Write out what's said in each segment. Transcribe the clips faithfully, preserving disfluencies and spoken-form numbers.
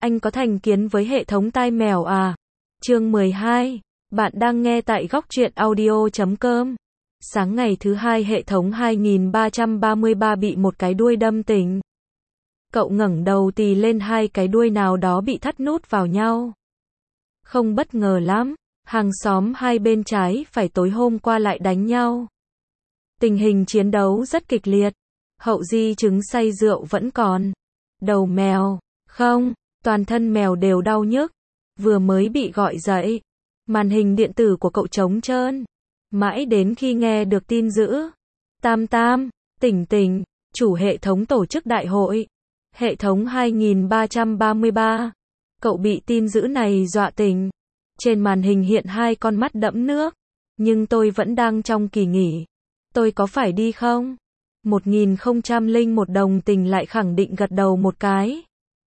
Anh có thành kiến với hệ thống tai mèo à? Chương mười hai. Bạn đang nghe tại góc truyện audio chấm com. Sáng ngày thứ hai hệ thống hai nghìn ba trăm ba mươi ba bị một cái đuôi đâm tỉnh. Cậu ngẩng đầu tì lên hai cái đuôi nào đó bị thắt nút vào nhau. Không bất ngờ lắm, hàng xóm hai bên trái phải tối hôm qua lại đánh nhau. Tình hình chiến đấu rất kịch liệt. Hậu di chứng say rượu vẫn còn. Đầu mèo, không, toàn thân mèo đều đau nhức. Vừa mới bị gọi dậy, màn hình điện tử của cậu trống trơn. Mãi đến khi nghe được tin dữ. Tam Tam, tỉnh tỉnh, chủ hệ thống tổ chức đại hội. Hệ thống hai nghìn ba trăm ba mươi ba. Cậu bị tin dữ này dọa tỉnh. Trên màn hình hiện hai con mắt đẫm nước. Nhưng tôi vẫn đang trong kỳ nghỉ. Tôi có phải đi không? một nghìn không trăm lẻ một đồng tình lại khẳng định gật đầu một cái.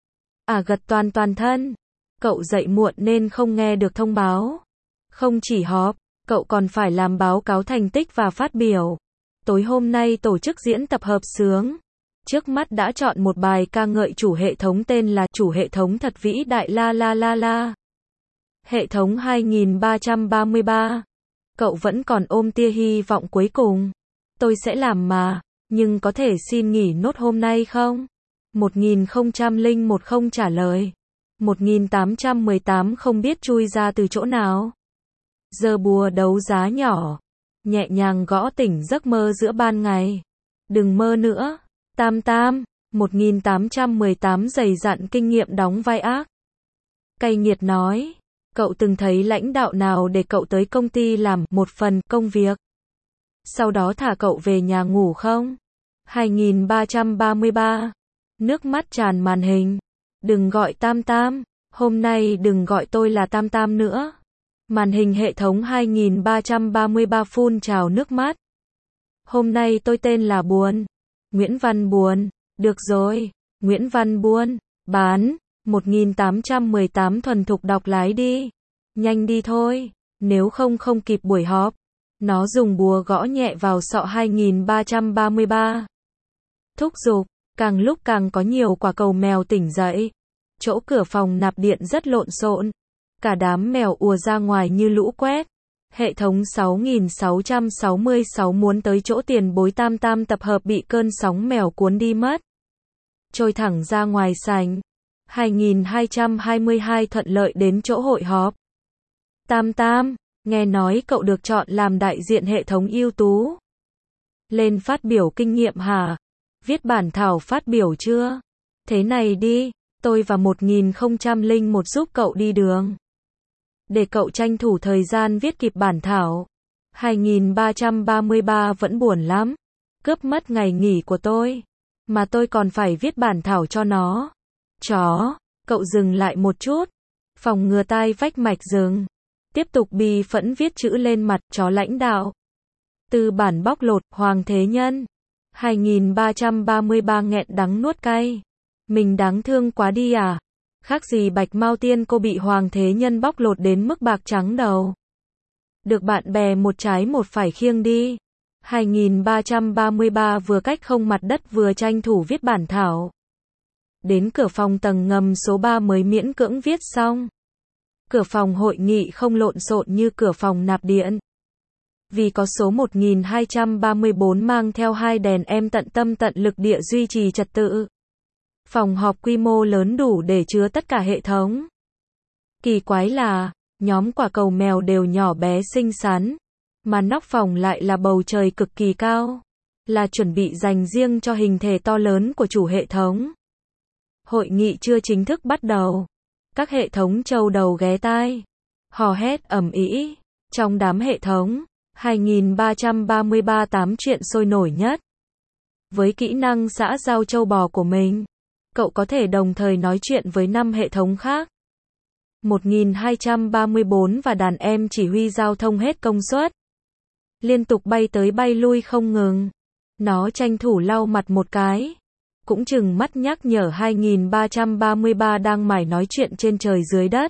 À gật toàn toàn thân. Cậu dậy muộn nên không nghe được thông báo. Không chỉ họp, cậu còn phải làm báo cáo thành tích và phát biểu. Tối hôm nay tổ chức diễn tập hợp xướng. Trước mắt đã chọn một bài ca ngợi chủ hệ thống tên là Chủ hệ thống thật vĩ đại la la la la. Hệ thống hai nghìn ba trăm ba mươi ba. Cậu vẫn còn ôm tia hy vọng cuối cùng. Tôi sẽ làm mà, nhưng có thể xin nghỉ nốt hôm nay không? một nghìn không trăm lẻ một không trả lời. một nghìn tám trăm mười tám không biết chui ra từ chỗ nào. Giờ bùa đấu giá nhỏ. Nhẹ nhàng gõ tỉnh giấc mơ giữa ban ngày. Đừng mơ nữa. Tam Tam. một nghìn tám trăm mười tám dày dặn kinh nghiệm đóng vai ác. Cay nghiệt nói. Cậu từng thấy lãnh đạo nào để cậu tới công ty làm một phần công việc, sau đó thả cậu về nhà ngủ không? hai nghìn ba trăm ba mươi ba. Nước mắt tràn màn hình. Đừng gọi Tam Tam. Hôm nay đừng gọi tôi là Tam Tam nữa. Màn hình hệ thống hai nghìn ba trăm ba mươi ba phun trào nước mắt. Hôm nay tôi tên là Buồn. Nguyễn Văn Buồn. Được rồi. Nguyễn Văn Buồn. Bán. một nghìn tám trăm mười tám thuần thục đọc lái đi. Nhanh đi thôi. Nếu không không kịp buổi họp. Nó dùng búa gõ nhẹ vào sọ hai nghìn ba trăm ba mươi ba. Thúc giục. Càng lúc càng có nhiều quả cầu mèo tỉnh dậy. Chỗ cửa phòng nạp điện rất lộn xộn. Cả đám mèo ùa ra ngoài như lũ quét. Hệ thống sáu nghìn sáu trăm sáu mươi sáu muốn tới chỗ tiền bối Tam Tam tập hợp bị cơn sóng mèo cuốn đi mất. Trôi thẳng ra ngoài sảnh. hai nghìn hai trăm hai mươi hai thuận lợi đến chỗ hội họp. Tam Tam, nghe nói cậu được chọn làm đại diện hệ thống ưu tú. Lên phát biểu kinh nghiệm hả? Viết bản thảo phát biểu chưa? Thế này đi, tôi và một nghìn không trăm lẻ một giúp cậu đi đường. Để cậu tranh thủ thời gian viết kịp bản thảo. hai nghìn ba trăm ba mươi ba vẫn buồn lắm. Cướp mất ngày nghỉ của tôi. Mà tôi còn phải viết bản thảo cho nó. Chó, cậu dừng lại một chút. Phòng ngừa tai vách mạch dừng. Tiếp tục bi phẫn viết chữ lên mặt chó lãnh đạo. Từ bản bóc lột, Hoàng Thế Nhân. hai nghìn ba trăm ba mươi ba nghẹn đắng nuốt cay. Mình đáng thương quá đi à? Khác gì Bạch Mao Tiên cô bị Hoàng Thế Nhân bóc lột đến mức bạc trắng đầu. Được bạn bè một trái một phải khiêng đi. hai nghìn ba trăm ba mươi ba vừa cách không mặt đất vừa tranh thủ viết bản thảo. Đến cửa phòng tầng ngầm số ba mới miễn cưỡng viết xong. Cửa phòng hội nghị không lộn xộn như cửa phòng nạp điện. Vì có số một nghìn hai trăm ba mươi bốn mang theo hai đèn em tận tâm tận lực địa duy trì trật tự. Phòng họp quy mô lớn đủ để chứa tất cả hệ thống. Kỳ quái là, nhóm quả cầu mèo đều nhỏ bé xinh xắn. Mà nóc phòng lại là bầu trời cực kỳ cao. Là chuẩn bị dành riêng cho hình thể to lớn của chủ hệ thống. Hội nghị chưa chính thức bắt đầu. Các hệ thống trâu đầu ghé tai. Hò hét ầm ĩ. Trong đám hệ thống, hai nghìn ba trăm ba mươi ba tám chuyện sôi nổi nhất. Với kỹ năng xã giao trâu bò của mình, cậu có thể đồng thời nói chuyện với năm hệ thống khác. một nghìn hai trăm ba mươi bốn và đàn em chỉ huy giao thông hết công suất. Liên tục bay tới bay lui không ngừng. Nó tranh thủ lau mặt một cái. Cũng chừng mắt nhắc nhở hai nghìn ba trăm ba mươi ba đang mải nói chuyện trên trời dưới đất.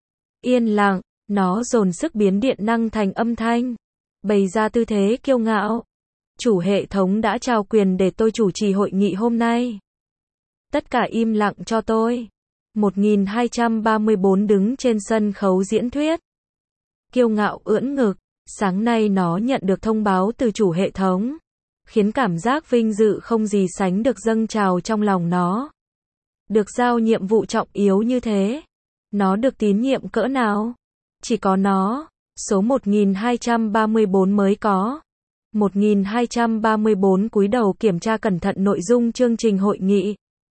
Yên lặng, nó dồn sức biến điện năng thành âm thanh. Bày ra tư thế kiêu ngạo. Chủ hệ thống đã trao quyền để tôi chủ trì hội nghị hôm nay. Tất cả im lặng cho tôi. một nghìn hai trăm ba mươi bốn đứng trên sân khấu diễn thuyết. Kiêu ngạo ưỡn ngực, sáng nay nó nhận được thông báo từ chủ hệ thống, khiến cảm giác vinh dự không gì sánh được dâng trào trong lòng nó. Được giao nhiệm vụ trọng yếu như thế, nó được tín nhiệm cỡ nào? Chỉ có nó, số một nghìn hai trăm ba mươi bốn mới có. một nghìn hai trăm ba mươi bốn cúi đầu kiểm tra cẩn thận nội dung chương trình hội nghị.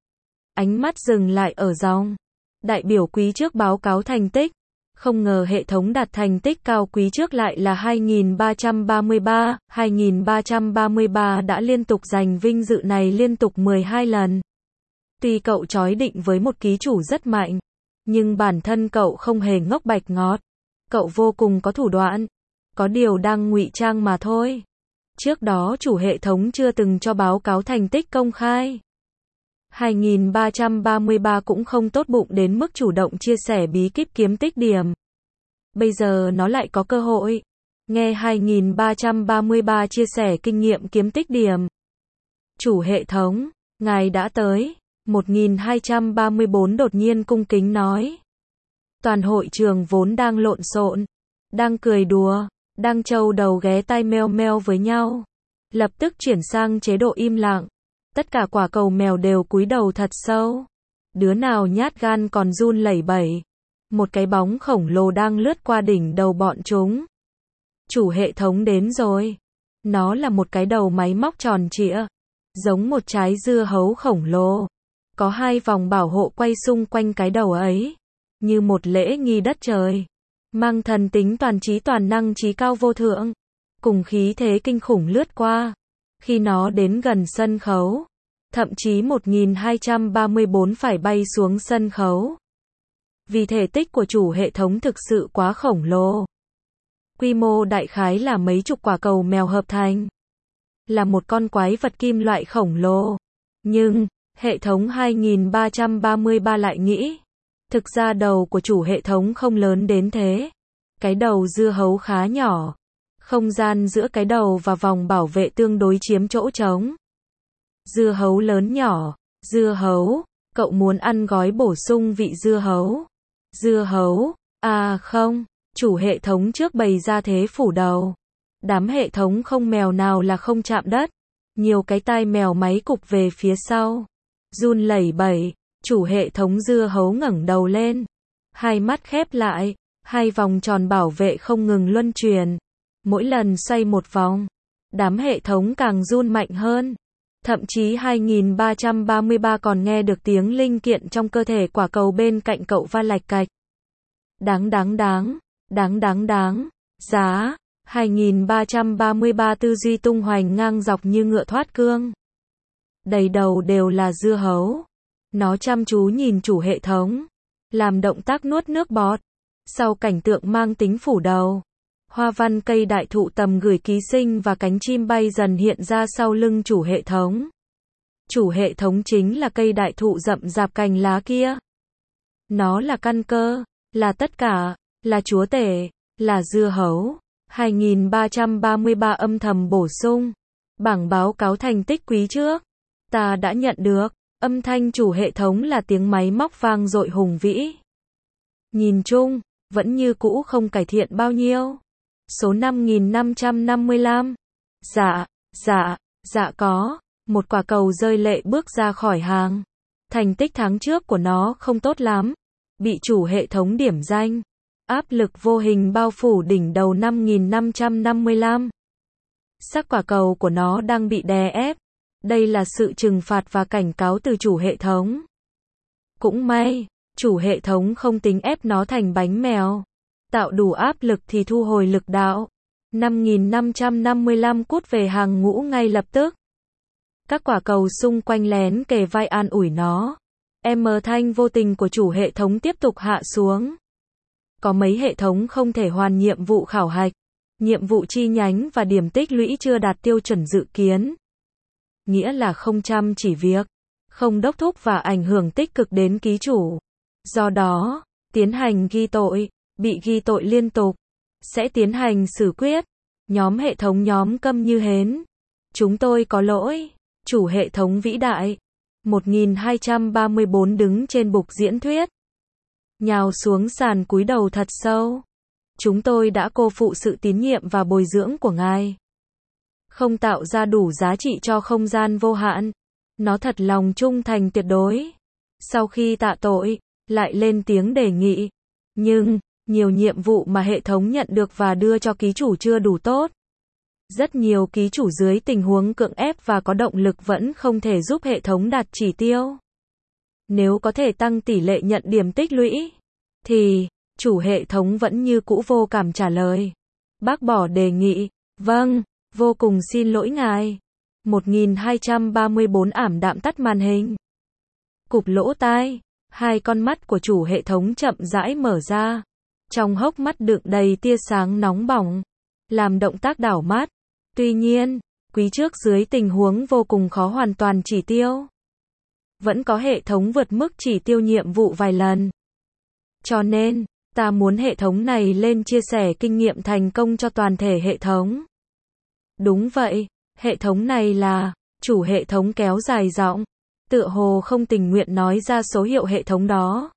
Ánh mắt dừng lại ở dòng đại biểu quý trước báo cáo thành tích. Không ngờ hệ thống đạt thành tích cao quý trước lại là hai nghìn ba trăm ba mươi ba, hai nghìn ba trăm ba mươi ba đã liên tục giành vinh dự này liên tục mười hai lần. Tuy cậu chói định với một ký chủ rất mạnh, nhưng bản thân cậu không hề ngốc bạch ngọt. Cậu vô cùng có thủ đoạn, có điều đang ngụy trang mà thôi. Trước đó chủ hệ thống chưa từng cho báo cáo thành tích công khai. hai nghìn ba trăm ba mươi ba cũng không tốt bụng đến mức chủ động chia sẻ bí kíp kiếm tích điểm. Bây giờ nó lại có cơ hội. Nghe hai nghìn ba trăm ba mươi ba chia sẻ kinh nghiệm kiếm tích điểm. Chủ hệ thống, ngài đã tới. một nghìn hai trăm ba mươi bốn đột nhiên cung kính nói. Toàn hội trường vốn đang lộn xộn, đang cười đùa, đang trâu đầu ghé tai meo meo với nhau, lập tức chuyển sang chế độ im lặng. Tất cả quả cầu mèo đều cúi đầu thật sâu. Đứa nào nhát gan còn run lẩy bẩy. Một cái bóng khổng lồ đang lướt qua đỉnh đầu bọn chúng. Chủ hệ thống đến rồi. Nó là một cái đầu máy móc tròn trịa, giống một trái dưa hấu khổng lồ. Có hai vòng bảo hộ quay xung quanh cái đầu ấy, như một lễ nghi đất trời. Mang thần tính toàn trí toàn năng trí cao vô thượng, cùng khí thế kinh khủng lướt qua. Khi nó đến gần sân khấu, thậm chí một nghìn hai trăm ba mươi bốn phải bay xuống sân khấu. Vì thể tích của chủ hệ thống thực sự quá khổng lồ. Quy mô đại khái là mấy chục quả cầu mèo hợp thành. Là một con quái vật kim loại khổng lồ. Nhưng, hệ thống hai nghìn ba trăm ba mươi ba lại nghĩ, thực ra đầu của chủ hệ thống không lớn đến thế. Cái đầu dưa hấu khá nhỏ. Không gian giữa cái đầu và vòng bảo vệ tương đối chiếm chỗ trống. Dưa hấu lớn nhỏ, dưa hấu, cậu muốn ăn gói bổ sung vị dưa hấu. Dưa hấu, à không, chủ hệ thống trước bày ra thế phủ đầu. Đám hệ thống không mèo nào là không chạm đất. Nhiều cái tai mèo máy cục về phía sau. Run lẩy bẩy, chủ hệ thống dưa hấu ngẩng đầu lên. Hai mắt khép lại, hai vòng tròn bảo vệ không ngừng luân chuyển. Mỗi lần xoay một vòng, đám hệ thống càng run mạnh hơn. Thậm chí hai nghìn ba trăm ba mươi ba còn nghe được tiếng linh kiện trong cơ thể quả cầu bên cạnh cậu va lạch cạch. Đáng đáng đáng, đáng đáng đáng, giá, hai nghìn ba trăm ba mươi ba tư duy tung hoành ngang dọc như ngựa thoát cương. Đầy đầu đều là dưa hấu. Nó chăm chú nhìn chủ hệ thống, làm động tác nuốt nước bọt. Sau cảnh tượng mang tính phủ đầu, hoa văn cây đại thụ tầm gửi ký sinh và cánh chim bay dần hiện ra sau lưng chủ hệ thống. Chủ hệ thống chính là cây đại thụ rậm rạp cành lá kia. Nó là căn cơ, là tất cả, là chúa tể, là dưa hấu. hai nghìn ba trăm ba mươi ba âm thầm bổ sung. Bảng báo cáo thành tích quý trước. Ta đã nhận được. Âm thanh chủ hệ thống là tiếng máy móc vang dội hùng vĩ. Nhìn chung, vẫn như cũ không cải thiện bao nhiêu. Số năm nghìn năm trăm năm mươi lăm. Dạ, dạ, dạ có. Một quả cầu rơi lệ bước ra khỏi hàng. Thành tích tháng trước của nó không tốt lắm. Bị chủ hệ thống điểm danh. Áp lực vô hình bao phủ đỉnh đầu năm nghìn năm trăm năm mươi lăm. Sắc quả cầu của nó đang bị đè ép. Đây là sự trừng phạt và cảnh cáo từ chủ hệ thống. Cũng may, chủ hệ thống không tính ép nó thành bánh mèo. Tạo đủ áp lực thì thu hồi lực đạo. năm nghìn năm trăm năm mươi lăm cút về hàng ngũ ngay lập tức. Các quả cầu xung quanh lén kề vai an ủi nó. Em thanh vô tình của chủ hệ thống tiếp tục hạ xuống. Có mấy hệ thống không thể hoàn nhiệm vụ khảo hạch. Nhiệm vụ chi nhánh và điểm tích lũy chưa đạt tiêu chuẩn dự kiến. Nghĩa là không chăm chỉ việc, không đốc thúc và ảnh hưởng tích cực đến ký chủ. Do đó, tiến hành ghi tội, bị ghi tội liên tục, sẽ tiến hành xử quyết. Nhóm hệ thống nhóm câm như hến. Chúng tôi có lỗi, chủ hệ thống vĩ đại. một nghìn hai trăm ba mươi bốn đứng trên bục diễn thuyết. nhào xuống sàn cúi đầu thật sâu. Chúng tôi đã cô phụ sự tín nhiệm và bồi dưỡng của ngài. Không tạo ra đủ giá trị cho không gian vô hạn. Nó thật lòng trung thành tuyệt đối. Sau khi tạ tội, lại lên tiếng đề nghị. Nhưng, nhiều nhiệm vụ mà hệ thống nhận được và đưa cho ký chủ chưa đủ tốt. Rất nhiều ký chủ dưới tình huống cưỡng ép và có động lực vẫn không thể giúp hệ thống đạt chỉ tiêu. Nếu có thể tăng tỷ lệ nhận điểm tích lũy, thì, chủ hệ thống vẫn như cũ vô cảm trả lời. Bác bỏ đề nghị. Vâng, vô cùng xin lỗi ngài. một nghìn hai trăm ba mươi bốn ảm đạm tắt màn hình. Cụp lỗ tai. Hai con mắt của chủ hệ thống chậm rãi mở ra. Trong hốc mắt đựng đầy tia sáng nóng bỏng. Làm động tác đảo mắt. Tuy nhiên, quý trước dưới tình huống vô cùng khó hoàn toàn chỉ tiêu. Vẫn có hệ thống vượt mức chỉ tiêu nhiệm vụ vài lần. Cho nên, ta muốn hệ thống này lên chia sẻ kinh nghiệm thành công cho toàn thể hệ thống. Đúng vậy, hệ thống này là, chủ hệ thống kéo dài giọng. Tựa hồ không tình nguyện nói ra số hiệu hệ thống đó.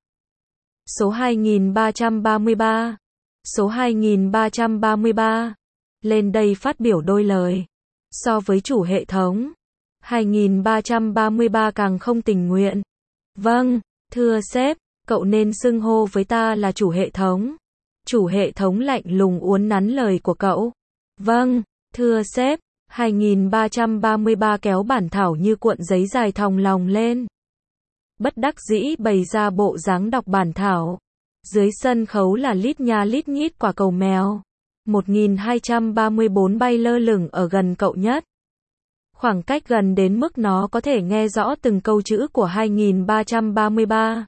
Số hai nghìn ba trăm ba mươi ba. Số hai nghìn ba trăm ba mươi ba. Lên đây phát biểu đôi lời. So với chủ hệ thống, hai nghìn ba trăm ba mươi ba càng không tình nguyện. Vâng, thưa sếp, cậu nên xưng hô với ta là chủ hệ thống. Chủ hệ thống lạnh lùng uốn nắn lời của cậu. Vâng, thưa sếp. hai nghìn ba trăm ba mươi ba kéo bản thảo như cuộn giấy dài thòng lòng lên. Bất đắc dĩ bày ra bộ dáng đọc bản thảo. Dưới sân khấu là lít nha lít nhít quả cầu mèo. một nghìn hai trăm ba mươi bốn bay lơ lửng ở gần cậu nhất. Khoảng cách gần đến mức nó có thể nghe rõ từng câu chữ của hai nghìn ba trăm ba mươi ba.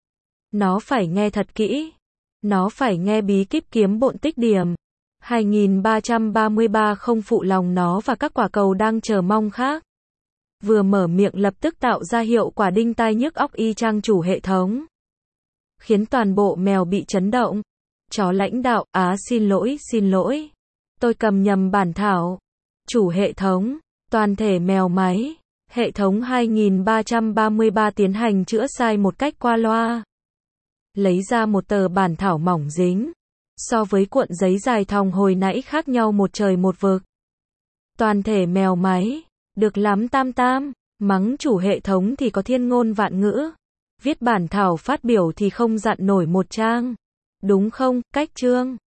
Nó phải nghe thật kỹ. Nó phải nghe bí kíp kiếm bộn tích điểm. hai nghìn ba trăm ba mươi ba không phụ lòng nó và các quả cầu đang chờ mong khác. Vừa mở miệng lập tức tạo ra hiệu quả đinh tai nhức óc y chang chủ hệ thống. Khiến toàn bộ mèo bị chấn động. Chó lãnh đạo, á xin lỗi, xin lỗi. Tôi cầm nhầm bản thảo. Chủ hệ thống, toàn thể mèo máy. Hệ thống hai nghìn ba trăm ba mươi ba tiến hành chữa sai một cách qua loa. Lấy ra một tờ bản thảo mỏng dính. So với cuộn giấy dài thòng hồi nãy khác nhau một trời một vực. Toàn thể mèo máy. Được lắm tam tam. Mắng chủ hệ thống thì có thiên ngôn vạn ngữ. Viết bản thảo phát biểu thì không dặn nổi một trang. Đúng không, cách chương.